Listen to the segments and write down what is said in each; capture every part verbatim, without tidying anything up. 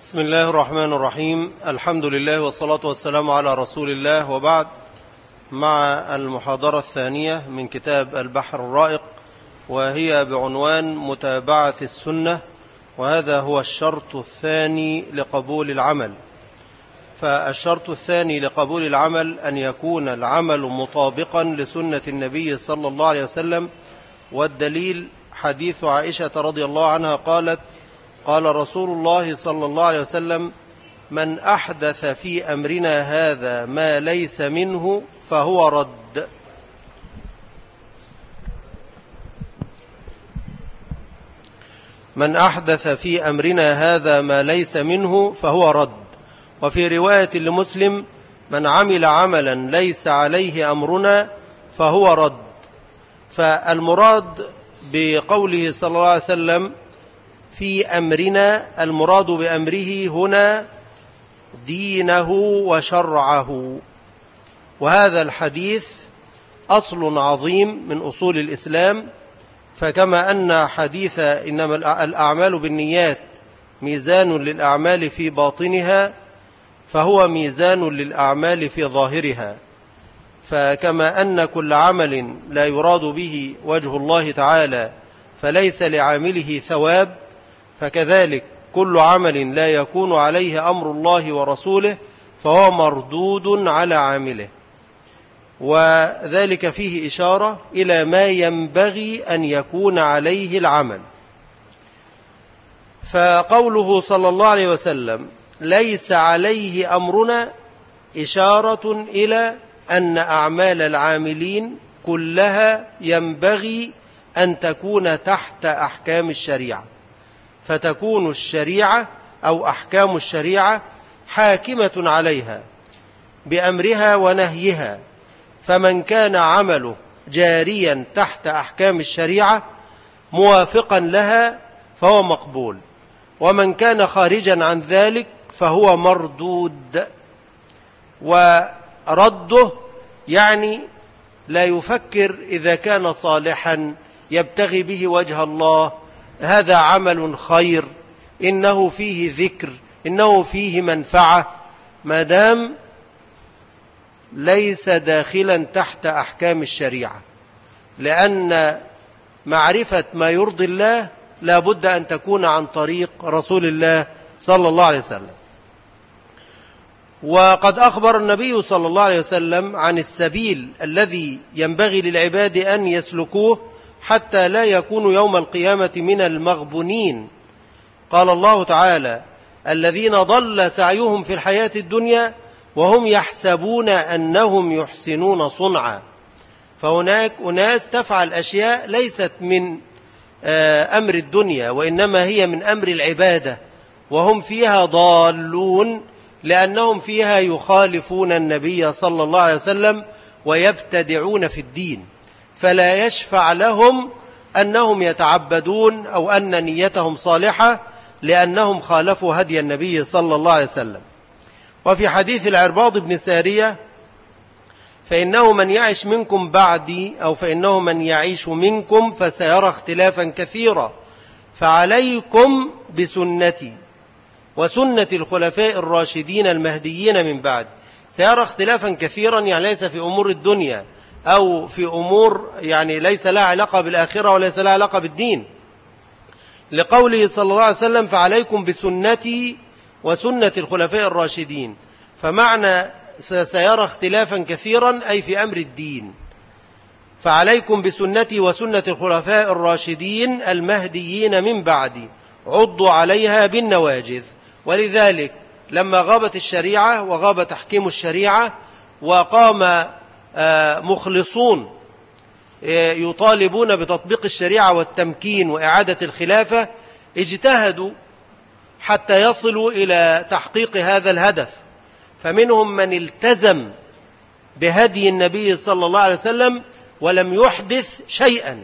بسم الله الرحمن الرحيم. الحمد لله والصلاة والسلام على رسول الله، وبعد، مع المحاضرة الثانية من كتاب البحر الرائق، وهي بعنوان متابعة السنة، وهذا هو الشرط الثاني لقبول العمل. فالشرط الثاني لقبول العمل أن يكون العمل مطابقا لسنة النبي صلى الله عليه وسلم، والدليل حديث عائشة رضي الله عنها قالت: قال رسول الله صلى الله عليه وسلم: من أحدث في أمرنا هذا ما ليس منه فهو رد. من أحدث في أمرنا هذا ما ليس منه فهو رد. وفي رواية لمسلم: من عمل عملا ليس عليه أمرنا فهو رد. فالمراد بقوله صلى الله عليه وسلم في أمرنا، المراد بأمره هنا دينه وشرعه. وهذا الحديث أصل عظيم من أصول الإسلام، فكما أن حديث إنما الأعمال بالنيات ميزان للأعمال في باطنها، فهو ميزان للأعمال في ظاهرها. فكما أن كل عمل لا يراد به وجه الله تعالى فليس لعامله ثواب، فكذلك كل عمل لا يكون عليه أمر الله ورسوله فهو مردود على عامله. وذلك فيه إشارة إلى ما ينبغي أن يكون عليه العمل. فقوله صلى الله عليه وسلم ليس عليه أمرنا إشارة إلى أن أعمال العاملين كلها ينبغي أن تكون تحت أحكام الشريعة، فتكون الشريعة أو أحكام الشريعة حاكمة عليها بأمرها ونهيها. فمن كان عمله جاريا تحت أحكام الشريعة موافقا لها فهو مقبول، ومن كان خارجا عن ذلك فهو مردود. ورده يعني لا يفكر إذا كان صالحا يبتغي به وجه الله، هذا عمل خير، إنه فيه ذكر، إنه فيه منفعة، ما دام ليس داخلا تحت أحكام الشريعة. لأن معرفة ما يرضي الله لا بد أن تكون عن طريق رسول الله صلى الله عليه وسلم. وقد أخبر النبي صلى الله عليه وسلم عن السبيل الذي ينبغي للعباد أن يسلكوه حتى لا يكونوا يوم القيامة من المغبونين. قال الله تعالى: الذين ضل سعيهم في الحياة الدنيا وهم يحسبون أنهم يحسنون صنعا. فهناك أناس تفعل أشياء ليست من أمر الدنيا، وإنما هي من أمر العبادة، وهم فيها ضالون، لأنهم فيها يخالفون النبي صلى الله عليه وسلم ويبتدعون في الدين، فلا يشفع لهم أنهم يتعبدون أو أن نيتهم صالحة، لأنهم خالفوا هدي النبي صلى الله عليه وسلم. وفي حديث العرباض بن سارية: فإنه من يعش منكم بعدي أو فإنه من يعيش منكم فسيرى اختلافا كثيرا، فعليكم بسنتي وسنة الخلفاء الراشدين المهديين من بعد. سيرى اختلافا كثيرا يعني ليس في أمور الدنيا أو في أمور يعني ليس لها علاقة بالآخرة وليس لها علاقة بالدين، لقوله صلى الله عليه وسلم: فعليكم بسنتي وسنة الخلفاء الراشدين. فمعنى سيرى اختلافا كثيرا أي في أمر الدين. فعليكم بسنتي وسنة الخلفاء الراشدين المهديين من بعدي، عضوا عليها بالنواجذ. ولذلك لما غابت الشريعة وغاب تحكيم الشريعة وقام مخلصون يطالبون بتطبيق الشريعة والتمكين وإعادة الخلافة، اجتهدوا حتى يصلوا إلى تحقيق هذا الهدف. فمنهم من التزم بهدي النبي صلى الله عليه وسلم ولم يحدث شيئا،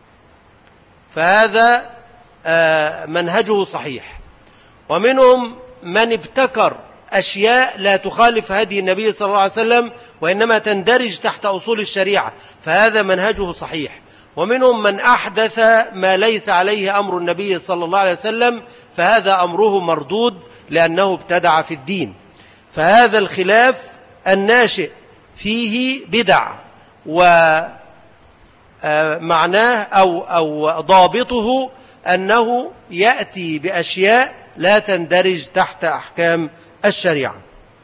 فهذا منهجه صحيح. ومنهم من ابتكر أشياء لا تخالف هدي النبي صلى الله عليه وسلم وإنما تندرج تحت أصول الشريعة، فهذا منهجه صحيح. ومنهم من أحدث ما ليس عليه أمر النبي صلى الله عليه وسلم، فهذا أمره مردود، لأنه ابتدع في الدين. فهذا الخلاف الناشئ فيه بدع، ومعناه أو, أو ضابطه أنه يأتي بأشياء لا تندرج تحت أحكام الشريعة.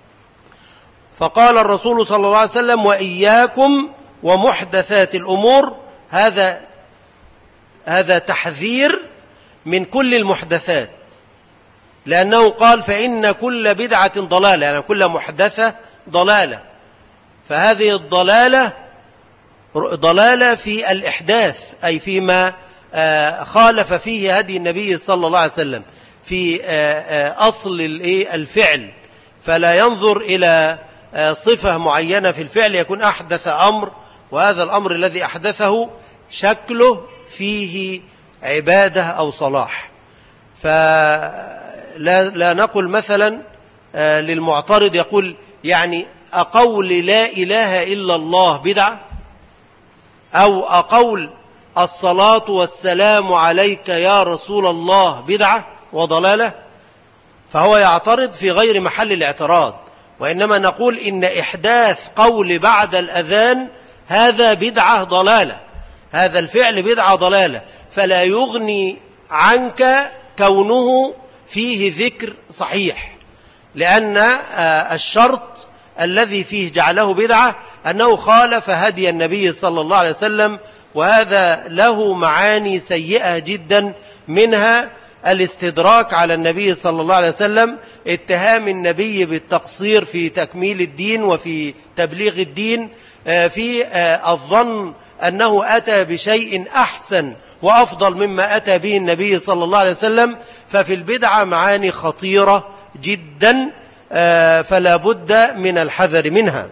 فقال الرسول صلى الله عليه وسلم: وإياكم ومحدثات الأمور. هذا هذا تحذير من كل المحدثات، لأنه قال: فإن كل بدعة ضلالة، يعني كل محدثة ضلالة. فهذه الضلالة ضلالة في الإحداث، أي فيما خالف فيه هدي النبي صلى الله عليه وسلم في أصل الفعل، فلا ينظر إلى صفة معينة في الفعل يكون أحدث أمر، وهذا الأمر الذي أحدثه شكله فيه عبادة أو صلاح. فلا لا نقل مثلا للمعترض يقول يعني أقول لا إله إلا الله بدعة، أو أقول الصلاة والسلام عليك يا رسول الله بدعة وضلالة، فهو يعترض في غير محل الاعتراض. وإنما نقول إن إحداث قول بعد الأذان هذا بدعة ضلالة، هذا الفعل بدعة ضلالة، فلا يغني عنك كونه فيه ذكر صحيح، لأن الشرط الذي فيه جعله بدعة أنه خالف هدي النبي صلى الله عليه وسلم، وهذا له معاني سيئة جدا، منها الاستدراك على النبي صلى الله عليه وسلم، اتهام النبي بالتقصير في تكميل الدين وفي تبليغ الدين، في الظن أنه أتى بشيء أحسن وأفضل مما أتى به النبي صلى الله عليه وسلم. ففي البدعة معاني خطيرة جدا، فلا بد من الحذر منها.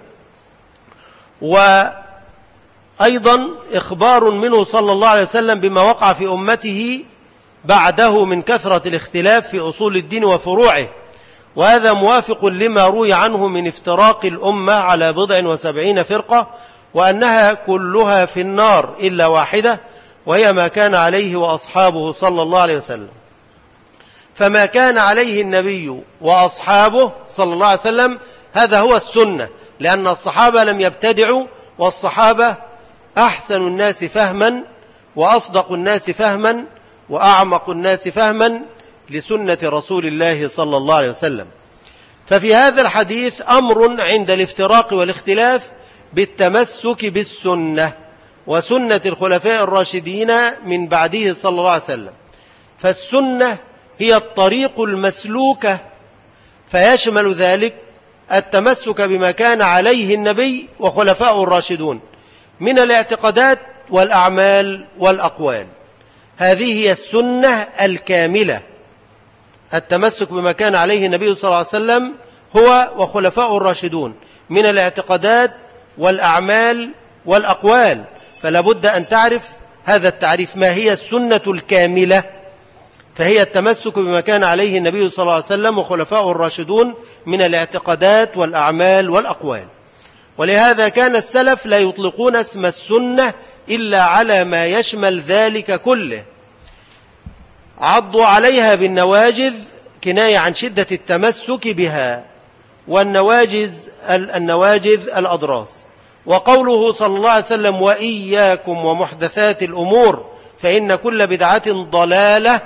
وأيضا إخبار منه صلى الله عليه وسلم بما وقع في أمته بعده من كثرة الاختلاف في أصول الدين وفروعه، وهذا موافق لما روي عنه من افتراق الأمة على بضع وسبعين فرقة، وأنها كلها في النار إلا واحدة، وهي ما كان عليه وأصحابه صلى الله عليه وسلم. فما كان عليه النبي وأصحابه صلى الله عليه وسلم هذا هو السنة، لأن الصحابة لم يبتدعوا، والصحابة أحسن الناس فهما وأصدق الناس فهما وأعمق الناس فهما لسنة رسول الله صلى الله عليه وسلم. ففي هذا الحديث أمر عند الافتراق والاختلاف بالتمسك بالسنة وسنة الخلفاء الراشدين من بعده صلى الله عليه وسلم. فالسنة هي الطريق المسلوكة، فيشمل ذلك التمسك بما كان عليه النبي وخلفاء الراشدون من الاعتقادات والأعمال والأقوال. هذه هي السنة الكاملة، التمسك بما كان عليه النبي صلى الله عليه وسلم هو وخلفاء الراشدون من الاعتقادات والأعمال والأقوال. فلا بد أن تعرف هذا التعريف، ما هي السنة الكاملة؟ فهي التمسك بما كان عليه النبي صلى الله عليه وسلم وخلفاء الراشدون من الاعتقادات والأعمال والأقوال. ولهذا كان السلف لا يطلقون اسم السنة إلا على ما يشمل ذلك كله. عضوا عليها بالنواجذ كناية عن شدة التمسك بها، والنواجذ النواجذ الأضراس. وقوله صلى الله عليه وسلم: وإياكم ومحدثات الأمور فإن كل بدعة ضلالة،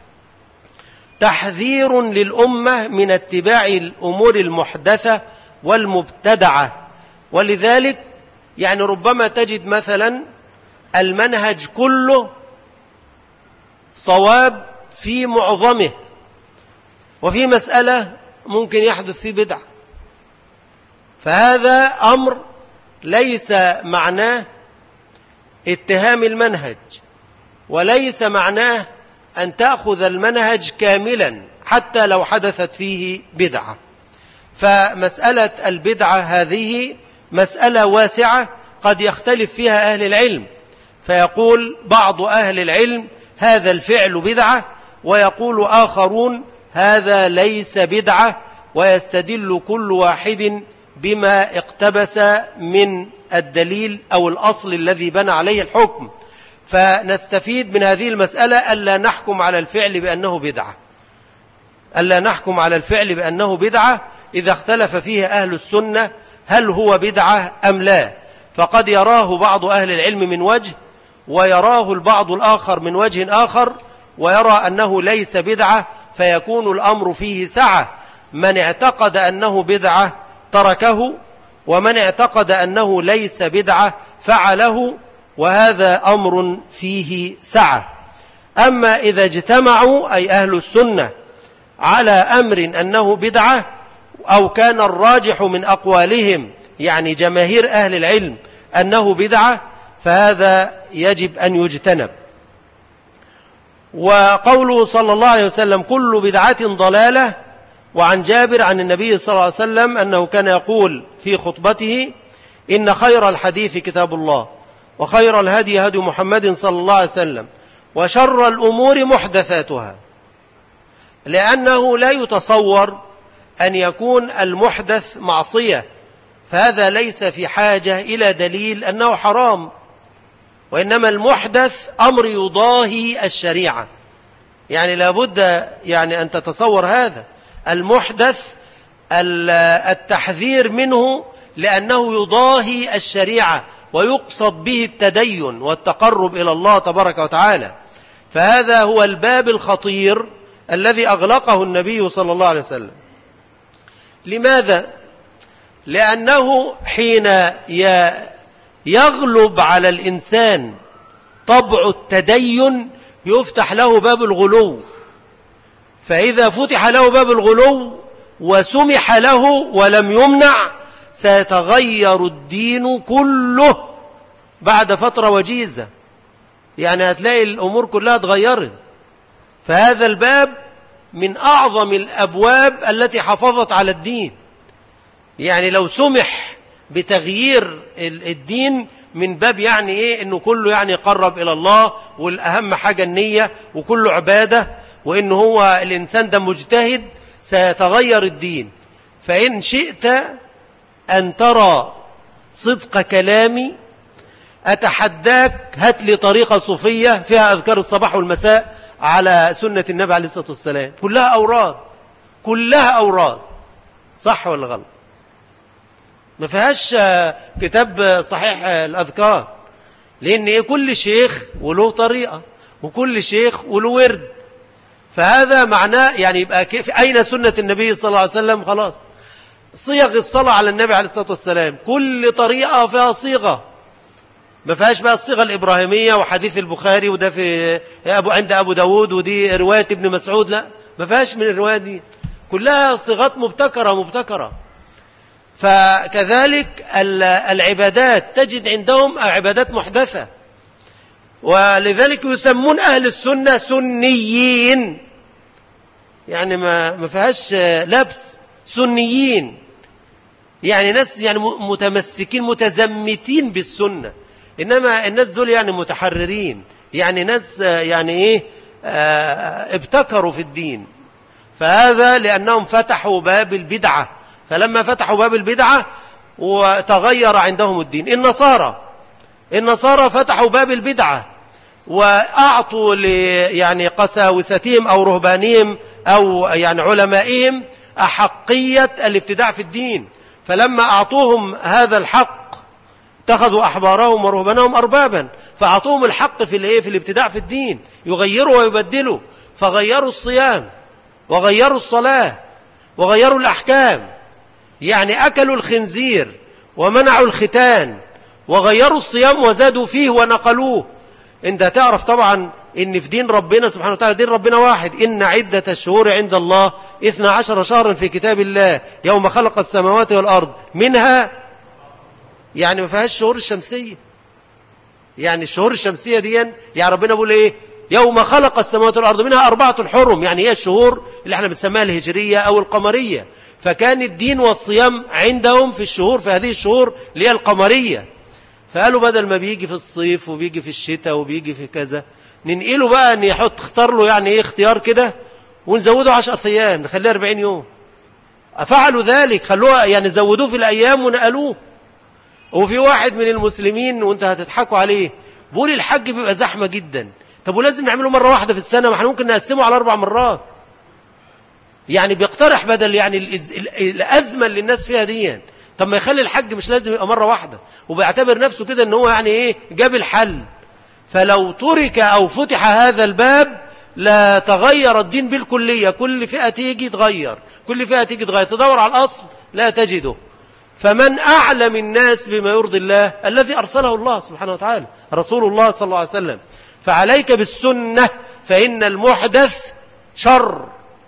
تحذير للأمة من اتباع الأمور المحدثة والمبتدعة. ولذلك يعني ربما تجد مثلا المنهج كله صواب في معظمه، وفي مسألة ممكن يحدث فيه بدعة، فهذا أمر ليس معناه اتهام المنهج، وليس معناه أن تأخذ المنهج كاملا حتى لو حدثت فيه بدعة. فمسألة البدعة هذه مسألة واسعة قد يختلف فيها أهل العلم، فيقول بعض أهل العلم هذا الفعل بدعة، ويقول آخرون هذا ليس بدعة، ويستدل كل واحد بما اقتبس من الدليل أو الأصل الذي بنى عليه الحكم. فنستفيد من هذه المسألة ألا نحكم على الفعل بأنه بدعة، ألا نحكم على الفعل بأنه بدعة إذا اختلف فيه أهل السنة هل هو بدعة أم لا، فقد يراه بعض أهل العلم من وجه ويراه البعض الآخر من وجه آخر، ويرى أنه ليس بدعة، فيكون الأمر فيه سعة. من اعتقد أنه بدعة تركه، ومن اعتقد أنه ليس بدعة فعله، وهذا أمر فيه سعة. أما إذا اجتمعوا أي أهل السنة على أمر أنه بدعة، أو كان الراجح من أقوالهم يعني جماهير أهل العلم أنه بدعة، فهذا يجب أن يجتنب. وقوله صلى الله عليه وسلم كل بدعة ضلالة، وعن جابر عن النبي صلى الله عليه وسلم أنه كان يقول في خطبته إن خير الحديث كتاب الله، وخير الهدي هدي محمد صلى الله عليه وسلم، وشر الأمور محدثاتها، لأنه لا يتصور أن يكون المحدث معصية، فهذا ليس في حاجة إلى دليل أنه حرام، وإنما المحدث أمر يضاهي الشريعة. يعني لابد يعني أن تتصور هذا المحدث التحذير منه لأنه يضاهي الشريعة ويقصد به التدين والتقرب إلى الله تبارك وتعالى. فهذا هو الباب الخطير الذي أغلقه النبي صلى الله عليه وسلم. لماذا؟ لأنه حين يغلب على الإنسان طبع التدين يفتح له باب الغلو، فإذا فتح له باب الغلو وسمح له ولم يمنع سيتغير الدين كله بعد فترة وجيزة، يعني هتلاقي الأمور كلها اتغيرت. فهذا الباب من أعظم الأبواب التي حافظت على الدين. يعني لو سمح بتغيير الدين من باب يعني إيه إنه كله يعني يقرب إلى الله، والأهم حاجة النية، وكله عبادة، وإنه هو الإنسان ده مجتهد، سيتغير الدين. فإن شئت أن ترى صدق كلامي أتحداك هات لي طريقة صوفية فيها أذكار الصباح والمساء على سنة النبي عليه الصلاة والسلام، كلها أوراد، كلها أوراد، صح ولا غلط؟ ما فيهاش كتاب صحيح الأذكار، لأن إيه كل شيخ وله طريقة، وكل شيخ وله ورد. فهذا معناه يعني يبقى كيف أين سنة النبي صلى الله عليه وسلم؟ خلاص صيغ الصلاة على النبي عليه الصلاة والسلام كل طريقة فيها صيغة، ما فيهاش بقى الصيغة الإبراهيمية وحديث البخاري وده في أبو عند أبو داود ودي رواية ابن مسعود، لا ما فيهاش من الرواية دي، كلها صيغات مبتكرة مبتكرة. فكذلك العبادات تجد عندهم عبادات محدثة، ولذلك يسمون أهل السنة سنيين، يعني ما ما فيهاش لبس، سنيين يعني ناس يعني متمسكين متزمتين بالسنة، إنما الناس دول يعني متحررين، يعني ناس يعني إيه آه ابتكروا في الدين. فهذا لأنهم فتحوا باب البدعة، فلما فتحوا باب البدعة وتغير عندهم الدين. النصارى النصارى فتحوا باب البدعة وأعطوا يعني قساوستهم أو رهبانهم أو يعني علمائهم أحقية الابتداع في الدين، فلما أعطوهم هذا الحق اتخذوا أحبارهم ورهبانهم أربابا، فأعطوهم الحق في الايه في الابتداع في الدين، يغيروا ويبدلوا، فغيروا الصيام وغيروا الصلاة وغيروا الأحكام، يعني أكلوا الخنزير ومنعوا الختان وغيروا الصيام وزادوا فيه ونقلوه. انت تعرف طبعا ان في دين ربنا سبحانه وتعالى دين ربنا واحد، إن عدة الشهور عند الله اثنا عشر شهرا في كتاب الله يوم خلق السماوات والأرض منها، يعني ما فيهاش الشهور الشمسية، يعني الشهور الشمسية دي يعني ربنا بيقول ايه يوم خلق السماوات والأرض منها أربعة حرم، يعني هي الشهور اللي احنا بنسميها الهجرية أو القمرية. فكان الدين والصيام عندهم في الشهور في هذه الشهور اللي هي القمرية، فقالوا بدل ما بيجي في الصيف وبيجي في الشتاء وبيجي في كذا ننقله بقى ان يحط اختار له يعني ايه اختيار كده ونزوده عشر ايام نخليه أربعين يوم. فعلوا ذلك، خلوه يعني زودوه في الايام ونقلوه. وفي واحد من المسلمين وانت هتضحكوا عليه بيقول الحج بيبقى زحمة جدا، طب ولازم نعمله مرة واحدة في السنة، ما احنا ممكن نقسمه على اربع مرات. يعني بيقترح بدل يعني الأزمة اللي الناس فيها دي، طب ما يخلي الحج مش لازم يبقى مرة واحدة، وبيعتبر نفسه كده ان هو يعني ايه جاب الحل. فلو ترك او فتح هذا الباب لا تغير الدين بالكلية، كل فئة تيجي تغير، كل فئة تيجي تغير، تدور على الأصل لا تجده. فمن أعلم الناس بما يرضي الله الذي أرسله الله سبحانه وتعالى، رسول الله صلى الله عليه وسلم. فعليك بالسنة فإن المحدث شر.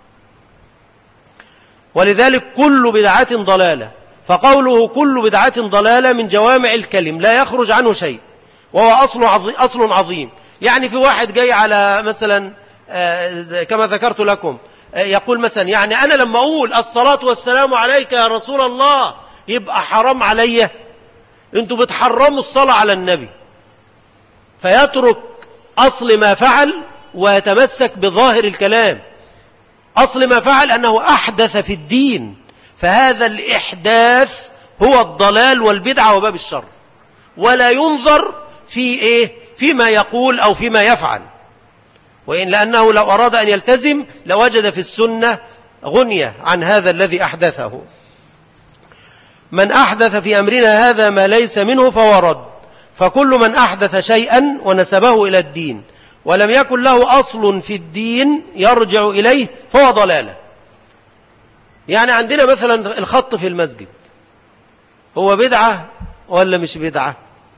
ولذلك كل بدعة ضلالة، فقوله كل بدعة ضلالة من جوامع الكلم لا يخرج عنه شيء، وهو أصل عظيم, أصل عظيم. يعني في واحد جاي على مثلا كما ذكرت لكم يقول مثلا يعني أنا لما أقول الصلاة والسلام عليك يا رسول الله يبقى حرام علي، أنتوا بتحرموا الصلاة على النبي، فيترك أصل ما فعل ويتمسك بظاهر الكلام. أصل ما فعل أنه أحدث في الدين، فهذا الإحداث هو الضلال والبدعة وباب الشر، ولا ينظر في إيه فيما يقول أو فيما يفعل. وإن لأنه لو أراد أن يلتزم لوجد في السنة غنية عن هذا الذي أحدثه. من أحدث في أمرنا هذا ما ليس منه فهو رد. فكل من أحدث شيئا ونسبه إلى الدين ولم يكن له أصل في الدين يرجع إليه فهو ضلالة. يعني عندنا مثلا الخط في المسجد، هو بدعة ولا مش بدعة؟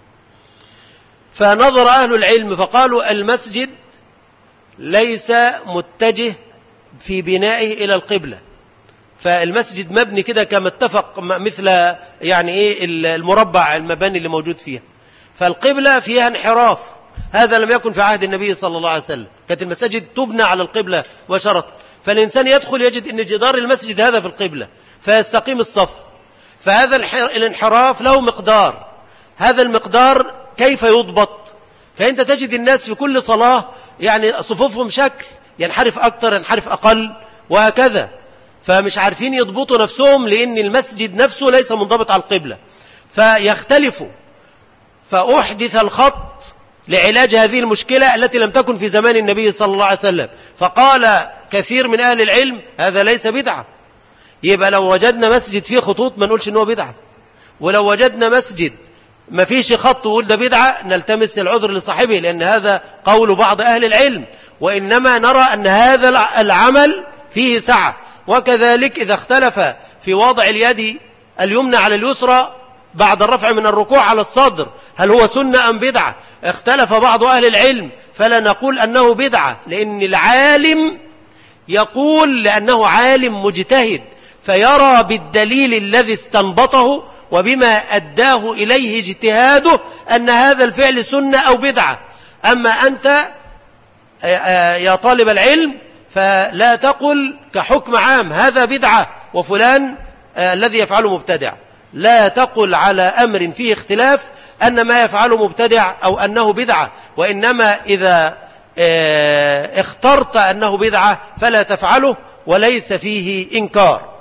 فنظر أهل العلم فقالوا المسجد ليس متجه في بنائه إلى القبلة، فالمسجد مبني كده كما اتفق مثل يعني إيه المربع المباني اللي موجود فيها، فالقبلة فيها انحراف. هذا لم يكن في عهد النبي صلى الله عليه وسلم، كانت المساجد تبنى على القبلة وشرط، فالإنسان يدخل يجد أن جدار المسجد هذا في القبلة فيستقيم الصف. فهذا الانحراف له مقدار، هذا المقدار كيف يضبط؟ فأنت تجد الناس في كل صلاة يعني صفوفهم شكل، ينحرف أكثر ينحرف أقل وهكذا، فمش عارفين يضبطوا نفسهم لأن المسجد نفسه ليس منضبط على القبلة فيختلفوا. فأحدث الخط لعلاج هذه المشكلة التي لم تكن في زمان النبي صلى الله عليه وسلم، فقال كثير من أهل العلم هذا ليس بدعة. يبقى لو وجدنا مسجد فيه خطوط ما نقولش إنه بدعة، ولو وجدنا مسجد ما فيش خط وقول ده بدعة نلتمس العذر لصاحبه، لأن هذا قول بعض أهل العلم، وإنما نرى أن هذا العمل فيه سعة. وكذلك إذا اختلف في وضع اليد اليمنى على اليسرى بعد الرفع من الركوع على الصدر هل هو سنة أم بدعة؟ اختلف بعض أهل العلم، فلا نقول أنه بدعة، لأن العالم يقول لأنه عالم مجتهد فيرى بالدليل الذي استنبطه وبما أداه إليه اجتهاده أن هذا الفعل سنة أو بدعة. أما أنت يا طالب العلم فلا تقل كحكم عام هذا بدعة وفلان الذي يفعله مبتدع، لا تقل على أمر فيه اختلاف أن ما يفعله مبتدع أو أنه بدعة، وإنما إذا اخترت أنه بدعة فلا تفعله وليس فيه إنكار.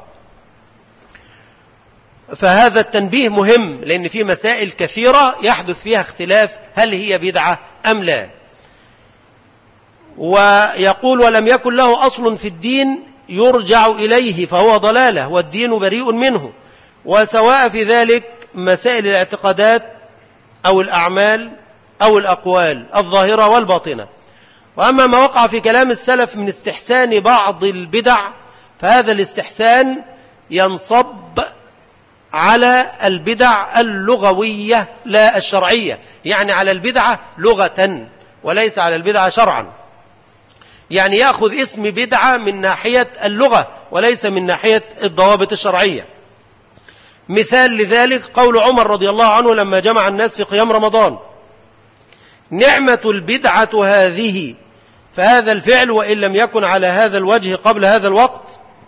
فهذا التنبيه مهم، لأن في مسائل كثيرة يحدث فيها اختلاف هل هي بدعة أم لا. ويقول ولم يكن له أصل في الدين يرجع إليه فهو ضلالة والدين بريء منه. وسواء في ذلك مسائل الاعتقادات أو الأعمال أو الأقوال الظاهرة والباطنة. وأما ما وقع في كلام السلف من استحسان بعض البدع فهذا الاستحسان ينصب على البدع اللغوية لا الشرعية، يعني على البدعة لغة وليس على البدعة شرعا. يعني يأخذ اسم بدعة من ناحية اللغة وليس من ناحية الضوابط الشرعية. مثال لذلك قول عمر رضي الله عنه لما جمع الناس في قيام رمضان: نعمة البدعة هذه، فهذا الفعل وإن لم يكن على هذا الوجه قبل هذا الوقت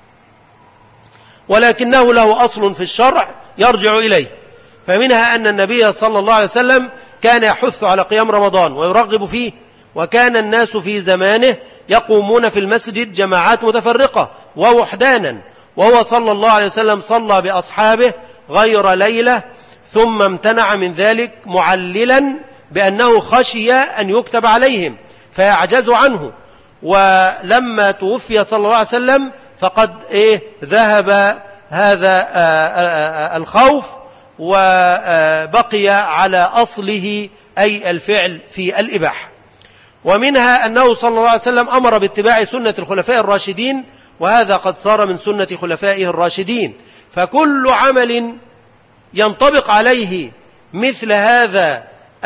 ولكنه له أصل في الشرع يرجع إليه. فمنها أن النبي صلى الله عليه وسلم كان يحث على قيام رمضان ويرغب فيه، وكان الناس في زمانه يقومون في المسجد جماعات متفرقة ووحدانا، وهو صلى الله عليه وسلم صلى بأصحابه غير ليلة ثم امتنع من ذلك معللا بأنه خشي أن يكتب عليهم فيعجز عنه. ولما توفي صلى الله عليه وسلم فقد إيه ذهب هذا الخوف وبقي على أصله أي الفعل في الإباحة. ومنها أنه صلى الله عليه وسلم أمر باتباع سنة الخلفاء الراشدين، وهذا قد صار من سنة خلفائه الراشدين. فكل عمل ينطبق عليه مثل هذا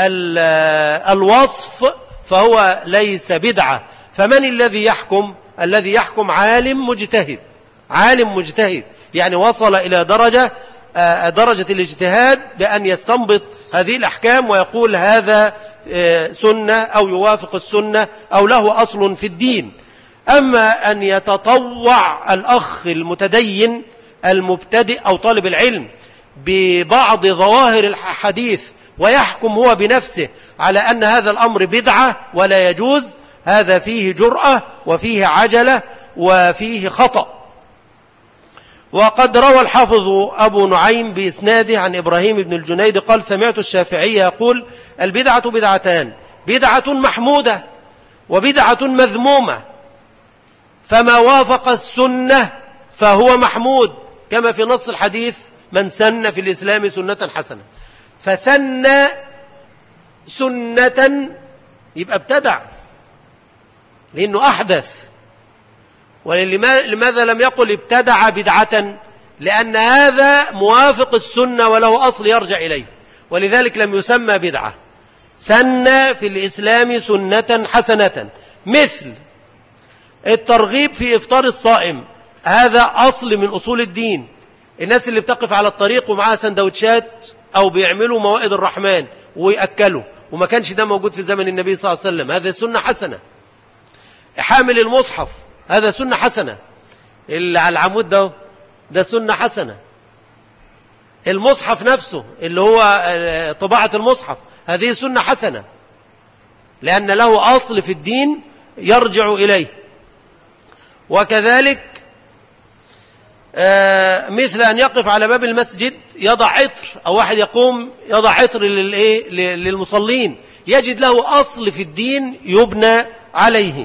الوصف فهو ليس بدعة. فمن الذي يحكم؟ الذي يحكم عالم مجتهد، عالم مجتهد يعني وصل إلى درجة درجة الاجتهاد بأن يستنبط هذه الأحكام ويقول هذا سنة أو يوافق السنة أو له أصل في الدين. أما أن يتطوع الأخ المتدين المبتدئ أو طالب العلم ببعض ظواهر الحديث ويحكم هو بنفسه على أن هذا الأمر بدعة ولا يجوز، هذا فيه جرأة وفيه عجلة وفيه خطأ. وقد روى الحافظ أبو نعيم بإسناده عن إبراهيم بن الجنيد قال سمعت الشافعي يقول البدعة بدعتان، بدعة محمودة وبدعة مذمومة، فما وافق السنة فهو محمود كما في نص الحديث من سن في الإسلام سنة حسنة. فسن سنة يبقى ابتدع لأنه أحدث. ولماذا لم يقل ابتدع بدعة؟ لأن هذا موافق السنة وله أصل يرجع إليه، ولذلك لم يسمى بدعة. سن في الإسلام سنة حسنة، مثل الترغيب في إفطار الصائم، هذا أصل من أصول الدين. الناس اللي بتقف على الطريق ومعها سندوتشات أو بيعملوا موائد الرحمن ويأكلوا، وما كانش ده موجود في زمن النبي صلى الله عليه وسلم، هذا سنة حسنة. حامل المصحف هذا سنة حسنة، اللي على العمود ده ده سنة حسنة. المصحف نفسه اللي هو طباعة المصحف هذه سنة حسنة، لأن له أصل في الدين يرجع إليه. وكذلك مثل أن يقف على باب المسجد يضع عطر، أو واحد يقوم يضع عطر للمصلين، يجد له أصل في الدين يبنى عليه.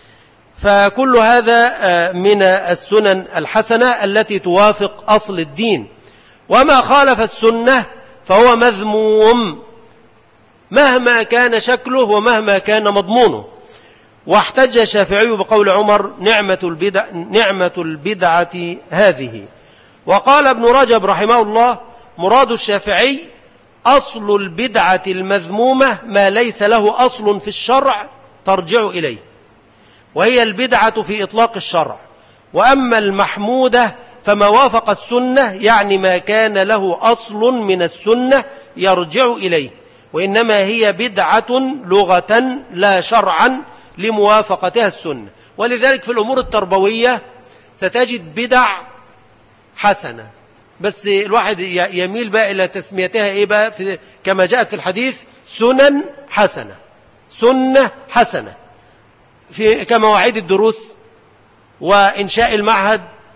فكل هذا من السنن الحسنة التي توافق أصل الدين. وما خالف السنة فهو مذموم مهما كان شكله ومهما كان مضمونه. واحتج الشافعي بقول عمر نعمة البدع نعمة البدعة هذه. وقال ابن رجب رحمه الله مراد الشافعي أصل البدعة المذمومة ما ليس له أصل في الشرع ترجع إليه، وهي البدعة في إطلاق الشرع. وأما المحمودة فما وافق السنة، يعني ما كان له أصل من السنة يرجع إليه، وإنما هي بدعة لغة لا شرعا لموافقتها السنة. ولذلك في الأمور التربوية ستجد بدع حسنة، بس الواحد يميل بقى إلى تسميتها إيه بقى في كما جاءت في الحديث سنن حسنة، سنة حسنة في كمواعيد الدروس وإنشاء المعهد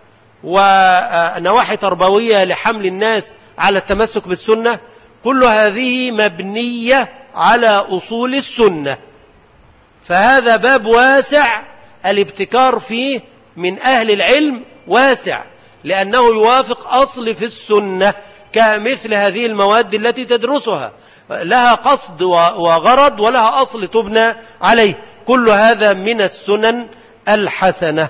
ونواحي تربوية لحمل الناس على التمسك بالسنة. كل هذه مبنية على أصول السنة، فهذا باب واسع الابتكار فيه من أهل العلم واسع، لأنه يوافق أصل في السنة. كمثل هذه المواد التي تدرسها لها قصد وغرض ولها أصل تبنى عليه، كل هذا من السنن الحسنة.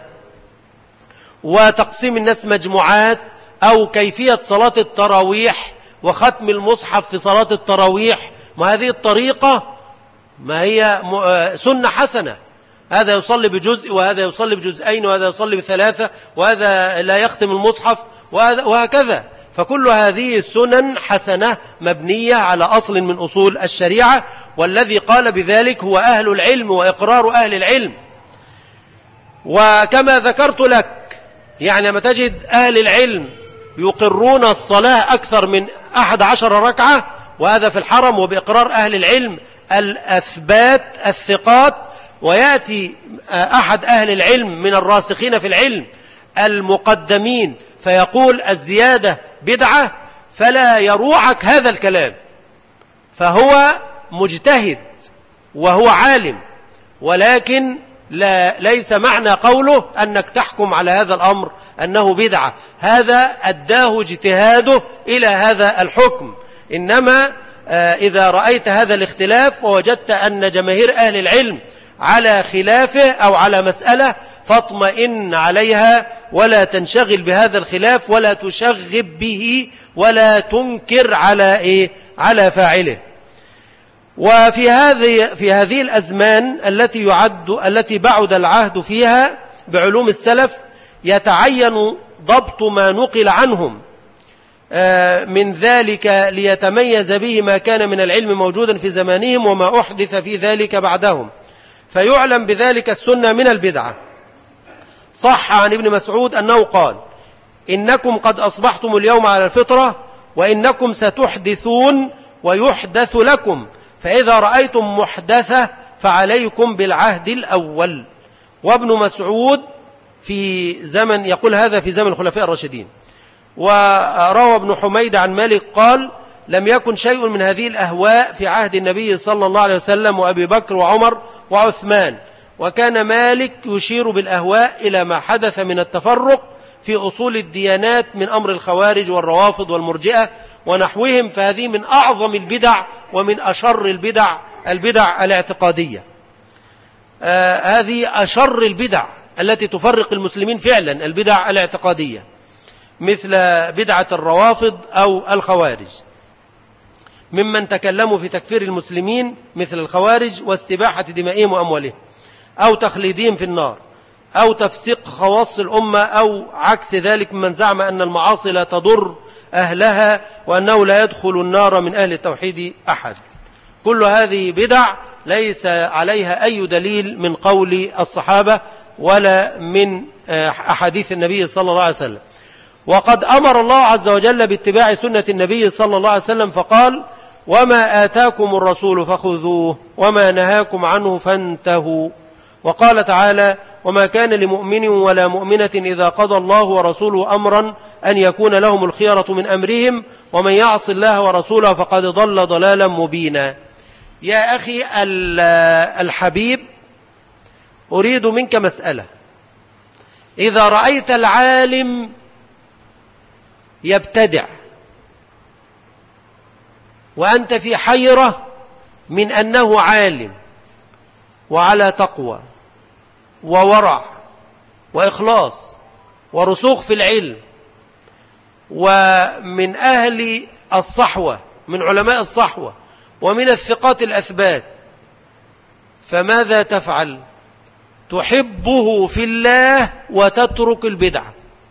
وتقسيم الناس مجموعات، أو كيفية صلاة التراويح وختم المصحف في صلاة التراويح، ما هذه الطريقة ما هي سنة حسنة، هذا يصلي بجزء وهذا يصلي بجزئين وهذا يصلي بثلاثة وهذا لا يختم المصحف وهكذا. فكل هذه السنن حسنة مبنية على أصل من أصول الشريعة، والذي قال بذلك هو أهل العلم وإقرار أهل العلم. وكما ذكرت لك يعني ما تجد أهل العلم يقرون الصلاة أكثر من أحد عشر ركعة، وهذا في الحرم وبإقرار أهل العلم الأثبات الثقات، ويأتي أحد أهل العلم من الراسخين في العلم المقدمين فيقول الزيادة بدعة، فلا يروعك هذا الكلام، فهو مجتهد وهو عالم، ولكن لا ليس معنى قوله أنك تحكم على هذا الأمر أنه بدعة، هذا أداه اجتهاده إلى هذا الحكم. إنما إذا رأيت هذا الاختلاف ووجدت أن جماهير أهل العلم على خلافه أو على مسألة فاطمئن عليها ولا تنشغل بهذا الخلاف ولا تشغب به ولا تنكر على إيه؟ على فاعله. وفي هذه في هذه الأزمان التي يعد التي بعد العهد فيها بعلوم السلف يتعين ضبط ما نقل عنهم من ذلك ليتميز به ما كان من العلم موجودا في زمانهم وما أحدث في ذلك بعدهم، فيعلم بذلك السنة من البدعة. صح عن ابن مسعود أنه قال: إنكم قد أصبحتم اليوم على الفطرة وإنكم ستحدثون ويحدث لكم، فإذا رأيتم محدثة فعليكم بالعهد الأول. وابن مسعود في زمن يقول هذا في زمن الخلفاء الراشدين. وروى ابن حميد عن مالك قال: لم يكن شيء من هذه الأهواء في عهد النبي صلى الله عليه وسلم وأبي بكر وعمر وعثمان. وكان مالك يشير بالأهواء إلى ما حدث من التفرق في أصول الديانات من أمر الخوارج والروافض والمرجئة ونحوهم، فهذه من أعظم البدع ومن أشر البدع البدع الاعتقادية. آه هذه أشر البدع التي تفرق المسلمين فعلا، البدع الاعتقادية مثل بدعة الروافض أو الخوارج، ممن تكلموا في تكفير المسلمين مثل الخوارج واستباحة دمائهم وأموالهم أو تخليدهم في النار أو تفسيق خواص الأمة أو عكس ذلك ممن زعم أن المعاصي لا تضر أهلها وأنه لا يدخل النار من أهل التوحيد أحد. كل هذه بدع ليس عليها أي دليل من قول الصحابة ولا من أحاديث النبي صلى الله عليه وسلم. وقد أمر الله عز وجل باتباع سنة النبي صلى الله عليه وسلم فقال: وما آتاكم الرسول فخذوه وما نهاكم عنه فانتهوا. وقال تعالى: وما كان لمؤمن ولا مؤمنة إذا قضى الله ورسوله أمرا أن يكون لهم الخيرة من أمرهم ومن يعص الله ورسوله فقد ضل ضلالا مبينا. يا أخي الحبيب، أريد منك مسألة. إذا رأيت العالم يبتدع وأنت في حيرة من أنه عالم وعلى تقوى وورع وإخلاص ورسوخ في العلم ومن أهل الصحوة من علماء الصحوة ومن الثقات الأثبات، فماذا تفعل؟ تحبه في الله وتترك البدعة،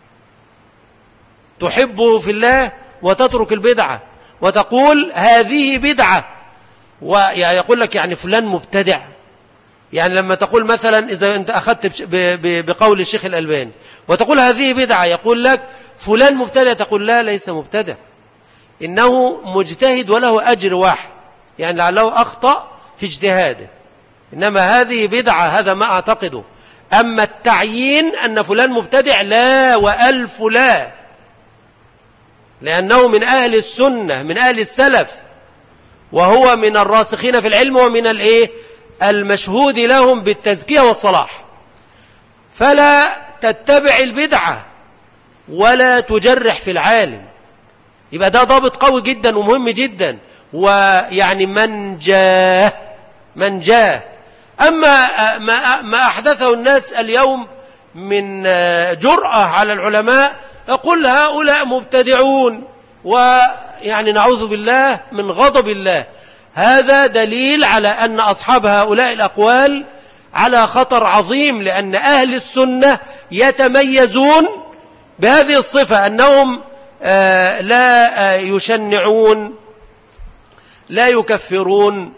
تحبه في الله وتترك البدعة وتقول هذه بدعة، ويقول لك يعني فلان مبتدع. يعني لما تقول مثلا إذا أنت أخذت بقول الشيخ الألباني وتقول هذه بدعة يقول لك فلان مبتدع، تقول لا ليس مبتدع، إنه مجتهد وله أجر واحد، يعني لعله أخطأ في اجتهاده، إنما هذه بدعة، هذا ما أعتقده. أما التعيين أن فلان مبتدع لا وألف لا، لأنه من أهل السنة من أهل السلف وهو من الراسخين في العلم ومن الإيه المشهود لهم بالتزكية والصلاح. فلا تتبع البدعة ولا تجرح في العالم. يبقى ده ضابط قوي جدا ومهم جدا، ويعني من جاه من جاه. أما ما أحدثه الناس اليوم من جرأة على العلماء، يقول هؤلاء مبتدعون، ويعني نعوذ بالله من غضب الله. هذا دليل على أن أصحاب هؤلاء الأقوال على خطر عظيم، لأن أهل السنة يتميزون بهذه الصفة، أنهم لا يشنعون، لا يكفرون،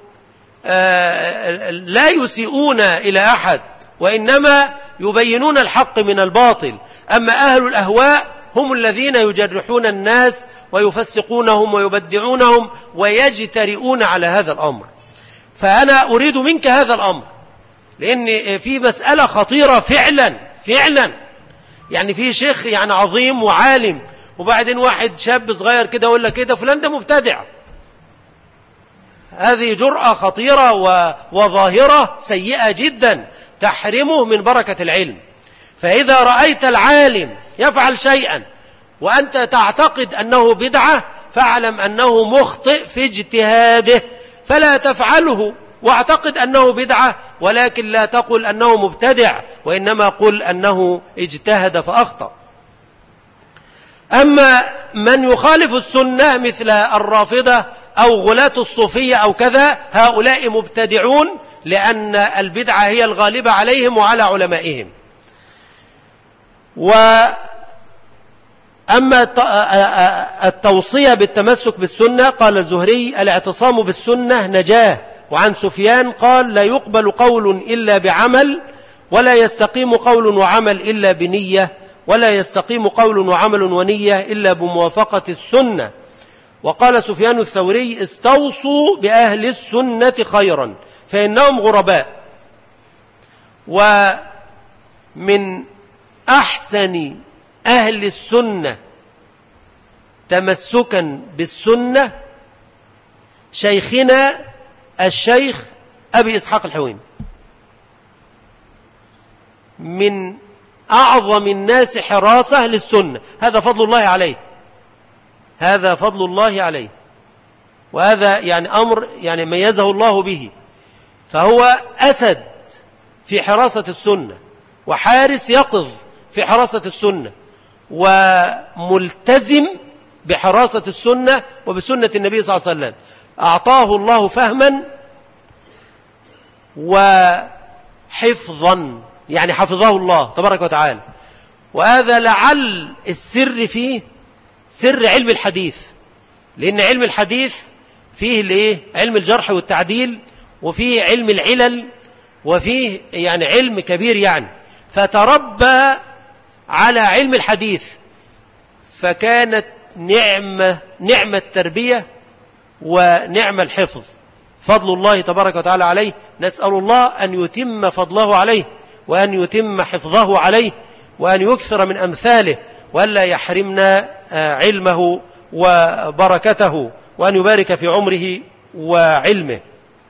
لا يسيئون إلى أحد، وإنما يبينون الحق من الباطل. أما أهل الأهواء هم الذين يجرحون الناس ويفسقونهم ويبدعونهم ويجترئون على هذا الأمر. فأنا أريد منك هذا الأمر، لأن في مسألة خطيرة فعلا فعلا. يعني في شيخ يعني عظيم وعالم، وبعدين واحد شاب صغير كده يقول لك كده فلان ده مبتدع. هذه جرأة خطيرة وظاهرة سيئة جدا، تحرمه من بركة العلم. فإذا رأيت العالم يفعل شيئا وأنت تعتقد أنه بدعة فاعلم أنه مخطئ في اجتهاده، فلا تفعله واعتقد أنه بدعة، ولكن لا تقل أنه مبتدع، وإنما قل أنه اجتهد فأخطأ. أما من يخالف السنة مثل الرافضة أو غلاة الصوفية أو كذا، هؤلاء مبتدعون، لأن البدعة هي الغالبة عليهم وعلى علمائهم. وأما التوصية بالتمسك بالسنة، قال الزهري: الاعتصام بالسنة نجاة. وعن سفيان قال: لا يقبل قول إلا بعمل، ولا يستقيم قول وعمل إلا بنية، ولا يستقيم قول وعمل ونية إلا بموافقة السنة. وقال سفيان الثوري: استوصوا بأهل السنة خيرا فإنهم غرباء. ومن أحسن أهل السنة تمسكا بالسنة شيخنا الشيخ أبي إسحاق الحويني، من أعظم الناس حراسة للسنة. هذا فضل الله عليه، هذا فضل الله عليه، وهذا يعني أمر يعني ميزه الله به. فهو أسد في حراسة السنة، وحارس يقظ في حراسة السنة، وملتزم بحراسة السنة وبسنة النبي صلى الله عليه وسلم. أعطاه الله فهما وحفظا، يعني حفظه الله تبارك وتعالى. وهذا لعل السر فيه سر علم الحديث، لأن علم الحديث فيه ليه علم الجرح والتعديل، وفيه علم العلل، وفيه يعني علم كبير يعني. فتربى على علم الحديث، فكانت نعمة نعمة التربية ونعمة الحفظ، فضل الله تبارك وتعالى عليه. نسأل الله أن يتم فضله عليه، وأن يتم حفظه عليه، وأن يكثر من أمثاله، وألا يحرمنا علمه وبركته، وأن يبارك في عمره وعلمه.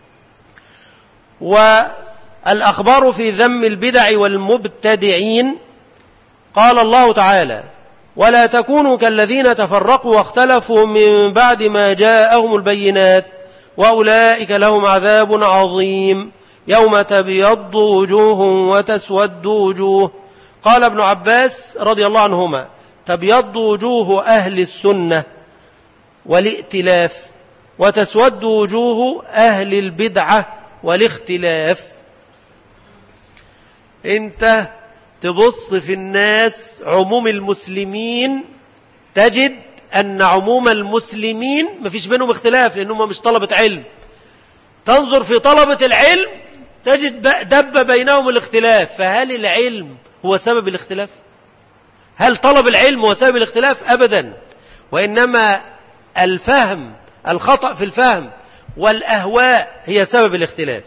والأخبار في ذم البدع والمبتدعين، قال الله تعالى: ولا تكونوا كالذين تفرقوا واختلفوا من بعد ما جاءهم البينات وأولئك لهم عذاب عظيم يوم تبيض وجوه وتسود وجوه. قال ابن عباس رضي الله عنهما: تبيض وجوه أهل السنة والائتلاف، وتسود وجوه أهل البدعة والاختلاف. انت تبص في الناس عموم المسلمين تجد أن عموم المسلمين مفيش بينهم اختلاف، لأنهم مش طلبة علم. تنظر في طلبة العلم تجد دب بينهم الاختلاف. فهل العلم هو سبب الاختلاف؟ هل طلب العلم هو سبب الاختلاف؟ أبدا، وإنما الفهم، الخطأ في الفهم والأهواء هي سبب الاختلاف.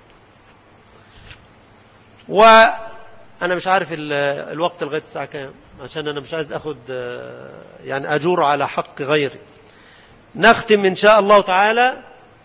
وأنا مش عارف الوقت لغاية الساعة كام، عشان أنا مش عايز أخذ يعني أجور على حق غيري. نختم إن شاء الله تعالى.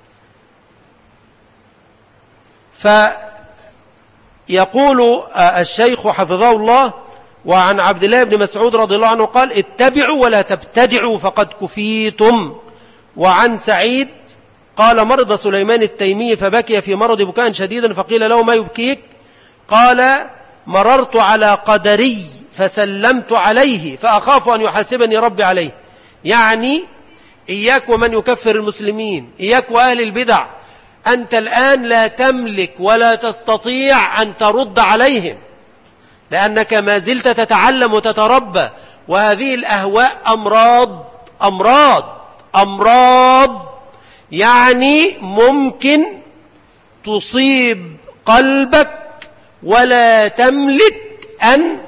فيقول الشيخ حفظه الله: وعن عبد الله بن مسعود رضي الله عنه قال: اتبعوا ولا تبتدعوا فقد كفيتم. وعن سعيد قال: مرض سليمان التيمي فبكي في مرض بكاء شديدا، فقيل له: ما يبكيك؟ قال: مررت على قدري فسلمت عليه فأخاف أن يحاسبني ربي عليه. يعني إياك ومن يكفر المسلمين، إياك وأهل البدع، أنت الآن لا تملك ولا تستطيع أن ترد عليهم، لأنك ما زلت تتعلم وتتربى. وهذه الأهواء أمراض أمراض أمراض يعني ممكن تصيب قلبك ولا تملك أن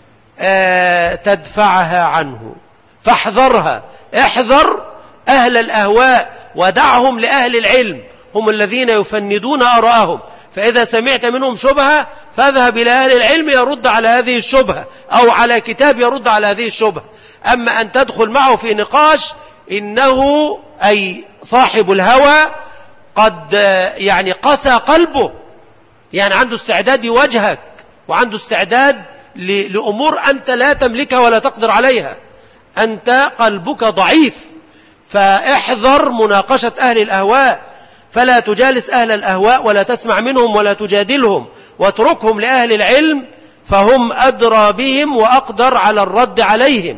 تدفعها عنه. فاحذرها، احذر أهل الأهواء ودعهم لأهل العلم، هم الذين يفندون آراءهم. فإذا سمعت منهم شبهة فاذهب إلى أهل العلم يرد على هذه الشبهة، أو على كتاب يرد على هذه الشبهة. أما أن تدخل معه في نقاش، إنه أي صاحب الهوى قد يعني قسى قلبه، يعني عنده استعداد يواجهك، وعنده استعداد لأمور أنت لا تملكها ولا تقدر عليها، أنت قلبك ضعيف. فاحذر مناقشة أهل الأهواء، فلا تجالس أهل الأهواء ولا تسمع منهم ولا تجادلهم، واتركهم لأهل العلم فهم أدرى بهم وأقدر على الرد عليهم.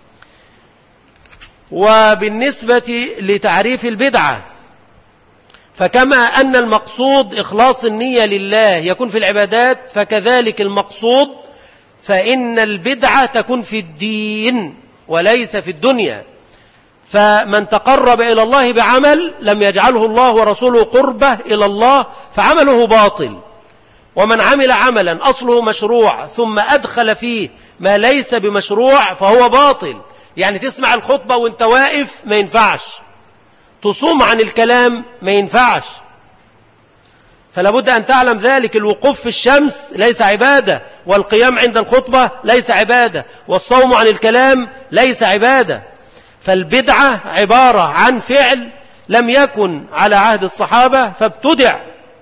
وبالنسبة لتعريف البدعة، فكما أن المقصود إخلاص النية لله يكون في العبادات، فكذلك المقصود فإن البدعة تكون في الدين وليس في الدنيا. فمن تقرب إلى الله بعمل لم يجعله الله ورسوله قربة إلى الله فعمله باطل، ومن عمل عملا أصله مشروع ثم أدخل فيه ما ليس بمشروع فهو باطل. يعني تسمع الخطبة وانت واقف ما ينفعش، تصوم عن الكلام ما ينفعش، فلا بد أن تعلم ذلك. الوقوف في الشمس ليس عبادة، والقيام عند الخطبة ليس عبادة، والصوم عن الكلام ليس عبادة. فالبدعة عبارة عن فعل لم يكن على عهد الصحابة فابتدع،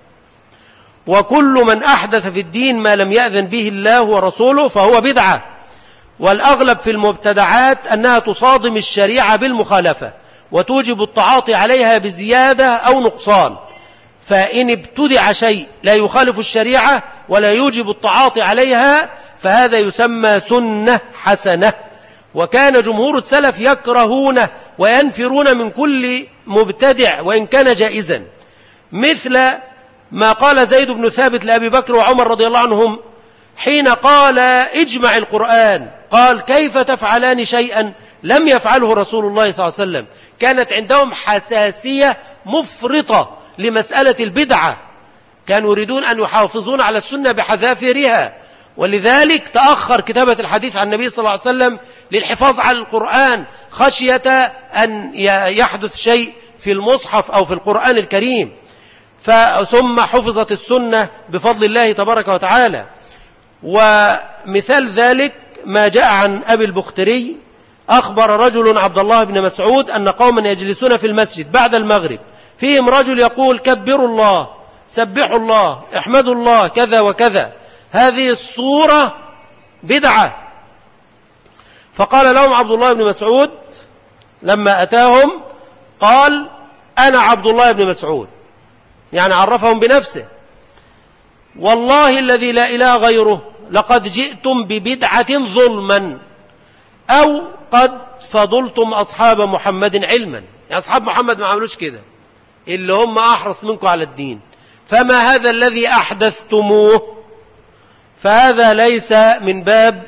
وكل من أحدث في الدين ما لم يأذن به الله ورسوله فهو بدعة. والأغلب في المبتدعات أنها تصادم الشريعة بالمخالفة وتوجب التعاطي عليها بزيادة أو نقصان. فإن ابتدع شيء لا يخالف الشريعة ولا يوجب التعاطي عليها فهذا يسمى سنة حسنة. وكان جمهور السلف يكرهونه وينفرون من كل مبتدع وإن كان جائزا، مثل ما قال زيد بن ثابت لأبي بكر وعمر رضي الله عنهم حين قال اجمع القرآن، قال كيف تفعلان شيئا لم يفعله رسول الله صلى الله عليه وسلم. كانت عندهم حساسية مفرطة لمسألة البدعة، كانوا يريدون أن يحافظون على السنة بحذافيرها، ولذلك تأخر كتابة الحديث عن النبي صلى الله عليه وسلم للحفاظ على القرآن خشية أن يحدث شيء في المصحف أو في القرآن الكريم. ثم حفظت السنة بفضل الله تبارك وتعالى. ومثال ذلك ما جاء عن أبي البختري أخبر رجل عبد الله بن مسعود أن قوما يجلسون في المسجد بعد المغرب فيهم رجل يقول كبروا الله، سبحوا الله، احمدوا الله، كذا وكذا، هذه الصورة بدعة. فقال لهم عبد الله بن مسعود لما أتاهم قال أنا عبد الله بن مسعود، يعني عرفهم بنفسه، والله الذي لا إله غيره لقد جئتم ببدعة ظلما أو قد فضلتم أصحاب محمد علما. يعني أصحاب محمد ما عملوش كده، اللي هم أحرص منكم على الدين، فما هذا الذي أحدثتموه؟ فهذا ليس من باب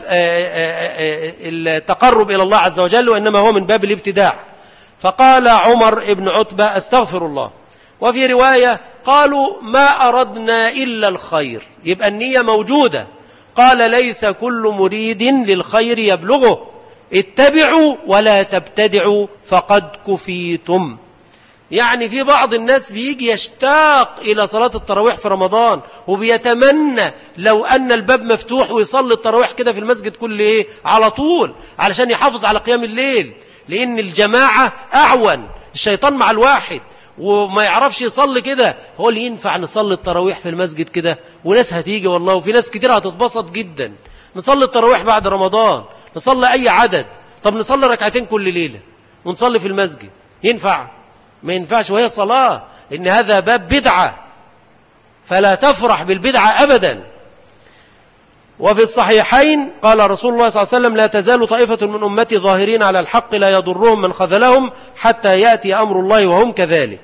التقرب إلى الله عز وجل، وإنما هو من باب الابتداع. فقال عمر بن عتبة استغفر الله. وفي رواية قالوا ما أردنا إلا الخير، يبقى النية موجودة. قال ليس كل مريد للخير يبلغه، اتبعوا ولا تبتدعوا فقد كفيتم. يعني في بعض الناس بيجي يشتاق إلى صلاة التراويح في رمضان وبيتمنى لو أن الباب مفتوح ويصلي التراويح كده في المسجد كل إيه على طول علشان يحافظ على قيام الليل، لأن الجماعة أعون، الشيطان مع الواحد وما يعرفش يصلي كده. هو اللي ينفع نصلي التراويح في المسجد كده وناس هتيجي والله، وفي ناس كتير هتتبسط جدا. نصلي التراويح بعد رمضان، نصلي أي عدد، طب نصلي ركعتين كل ليلة ونصلي في المسجد، ينفع؟ ما ينفعش، وهي صلاة. إن هذا باب بدعة، فلا تفرح بالبدعة أبدا. وفي الصحيحين قال رسول الله صلى الله عليه وسلم لا تزال طائفة من أمتي ظاهرين على الحق لا يضرهم من خذلهم حتى يأتي أمر الله وهم كذلك.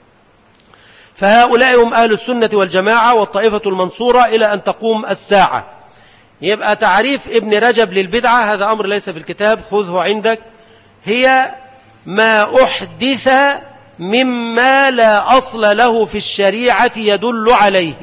فهؤلاء هم أهل السنة والجماعة والطائفة المنصورة إلى أن تقوم الساعة. يبقى تعريف ابن رجب للبدعة، هذا أمر ليس في الكتاب، خذه عندك، هي ما أحدث مما لا أصل له في الشريعة يدل عليه.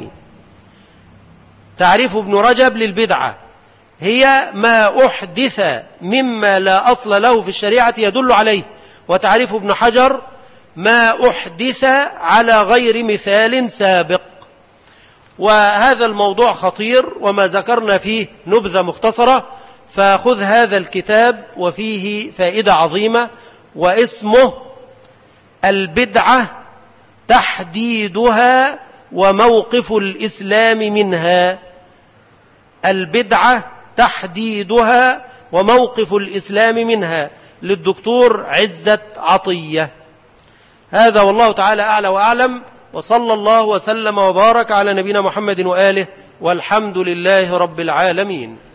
تعريف ابن رجب للبدعة هي ما أحدث مما لا أصل له في الشريعة يدل عليه. وتعريف ابن حجر ما أحدث على غير مثال سابق. وهذا الموضوع خطير وما ذكرنا فيه نبذة مختصرة، فخذ هذا الكتاب وفيه فائدة عظيمة، واسمه البدعة تحديدها وموقف الإسلام منها. البدعة تحديدها وموقف الإسلام منها، للدكتور عزت عطية. هذا والله تعالى أعلى وأعلم، وصلى الله وسلم وبارك على نبينا محمد وآله، والحمد لله رب العالمين.